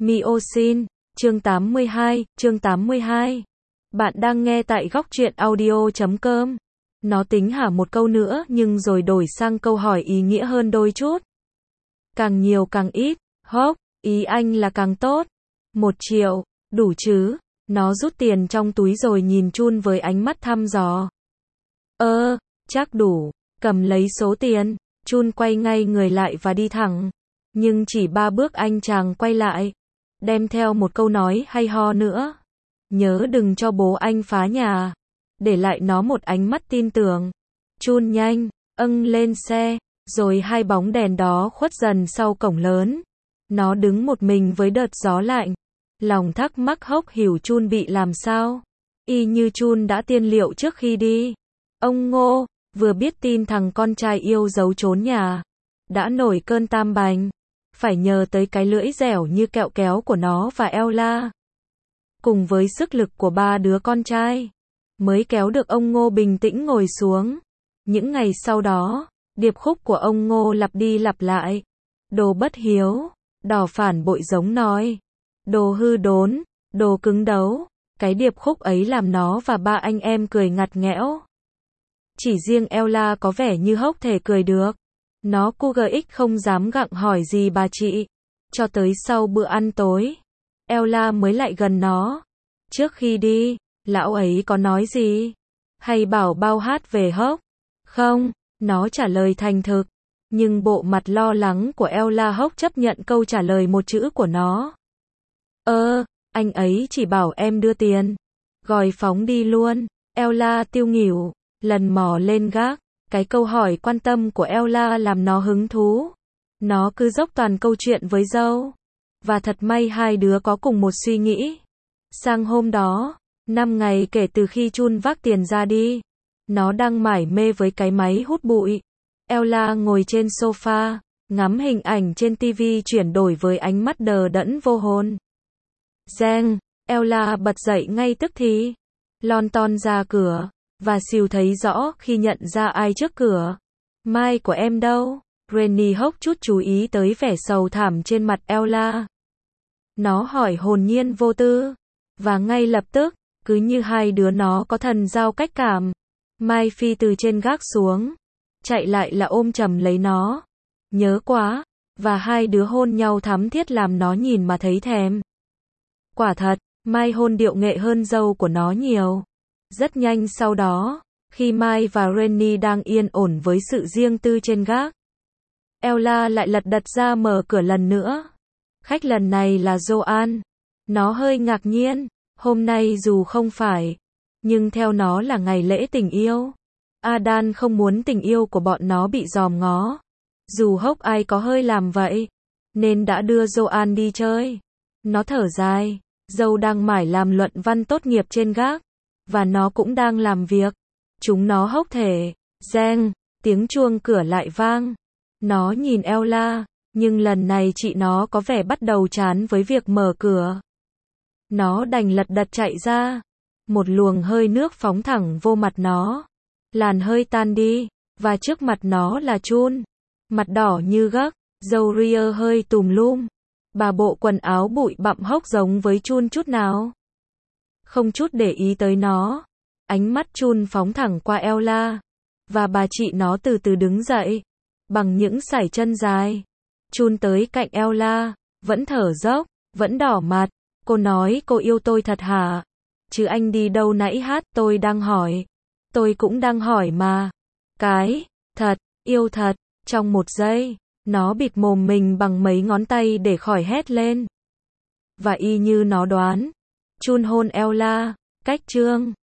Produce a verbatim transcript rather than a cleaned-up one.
Miosin, chương tám mươi hai, chương tám mươi hai. Bạn đang nghe tại góc truyện audio chấm com. Nó tính hả một câu nữa nhưng rồi đổi sang câu hỏi ý nghĩa hơn đôi chút. Càng nhiều càng ít, hốc, ý anh là càng tốt. Một triệu, đủ chứ? Nó rút tiền trong túi rồi nhìn Chun với ánh mắt thăm dò. Ơ, chắc đủ, cầm lấy số tiền. Chun quay ngay người lại và đi thẳng. Nhưng chỉ ba bước anh chàng quay lại. Đem theo một câu nói hay ho nữa. Nhớ đừng cho bố anh phá nhà. Để lại nó một ánh mắt tin tưởng. Chun nhanh, âng lên xe. Rồi hai bóng đèn đó khuất dần sau cổng lớn. Nó đứng một mình với đợt gió lạnh. Lòng thắc mắc hốc hiểu Chun bị làm sao. Y như Chun đã tiên liệu trước khi đi. Ông Ngô, vừa biết tin thằng con trai yêu giấu trốn nhà. Đã nổi cơn tam bành. Phải nhờ tới cái lưỡi dẻo như kẹo kéo của nó và Ella. Cùng với sức lực của ba đứa con trai. Mới kéo được ông Ngô bình tĩnh ngồi xuống. Những ngày sau đó, điệp khúc của ông Ngô lặp đi lặp lại. Đồ bất hiếu, đò phản bội giống nói. Đồ hư đốn, đồ cứng đấu. Cái điệp khúc ấy làm nó và ba anh em cười ngặt nghẽo. Chỉ riêng Ella có vẻ như hốc thể cười được. Nó cu gờ ích không dám gặng hỏi gì bà chị. Cho tới sau bữa ăn tối, Ella mới lại gần nó. Trước khi đi, lão ấy có nói gì? Hay bảo bao hát về hốc? Không, nó trả lời thành thực. Nhưng bộ mặt lo lắng của Ella hốc chấp nhận câu trả lời một chữ của nó. Ơ, anh ấy chỉ bảo em đưa tiền. Gòi phóng đi luôn. Ella tiêu nghỉu, lần mò lên gác. Cái câu hỏi quan tâm của Ella làm nó hứng thú. Nó cứ dốc toàn câu chuyện với dâu. Và thật may hai đứa có cùng một suy nghĩ. Sang hôm đó, năm ngày kể từ khi Chun vác tiền ra đi, nó đang mải mê với cái máy hút bụi. Ella ngồi trên sofa, ngắm hình ảnh trên tivi chuyển đổi với ánh mắt đờ đẫn vô hồn. Giang, Ella bật dậy ngay tức thì. Lon ton ra cửa. Và xìu thấy rõ khi nhận ra ai trước cửa. Mai của em đâu? Rennie hốc chút chú ý tới vẻ sầu thảm trên mặt Ella. Nó hỏi hồn nhiên vô tư. Và ngay lập tức, cứ như hai đứa nó có thần giao cách cảm. Mai phi từ trên gác xuống. Chạy lại là ôm chầm lấy nó. Nhớ quá. Và hai đứa hôn nhau thắm thiết làm nó nhìn mà thấy thèm. Quả thật, Mai hôn điệu nghệ hơn dâu của nó nhiều. Rất nhanh sau đó, khi Mai và Rennie đang yên ổn với sự riêng tư trên gác, Ella lại lật đật ra mở cửa lần nữa. Khách lần này là Joan. Nó hơi ngạc nhiên, hôm nay dù không phải, nhưng theo nó là ngày lễ tình yêu. Adan không muốn tình yêu của bọn nó bị dòm ngó. Dù hốc ai có hơi làm vậy, nên đã đưa Joan đi chơi. Nó thở dài, dâu đang mải làm luận văn tốt nghiệp trên gác. Và nó cũng đang làm việc. Chúng nó hốc thể. Giang, tiếng chuông cửa lại vang. Nó nhìn Ella, nhưng lần này chị nó có vẻ bắt đầu chán với việc mở cửa. Nó đành lật đật chạy ra. Một luồng hơi nước phóng thẳng vô mặt nó. Làn hơi tan đi, và trước mặt nó là Chun. Mặt đỏ như gấc, râu ria hơi tùm lum. Bà bộ quần áo bụi bặm hốc giống với Chun chút nào. Không chút để ý tới nó. Ánh mắt Chun phóng thẳng qua Ella. Và bà chị nó từ từ đứng dậy. Bằng những sải chân dài. Chun tới cạnh Ella. Vẫn thở dốc. Vẫn đỏ mặt. Cô nói cô yêu tôi thật hả? Chứ anh đi đâu nãy hát tôi đang hỏi. Tôi cũng đang hỏi mà. Cái. Thật. Yêu thật. Trong một giây. Nó bịt mồm mình bằng mấy ngón tay để khỏi hét lên. Và y như nó đoán. Chun hôn Ella, cách chương.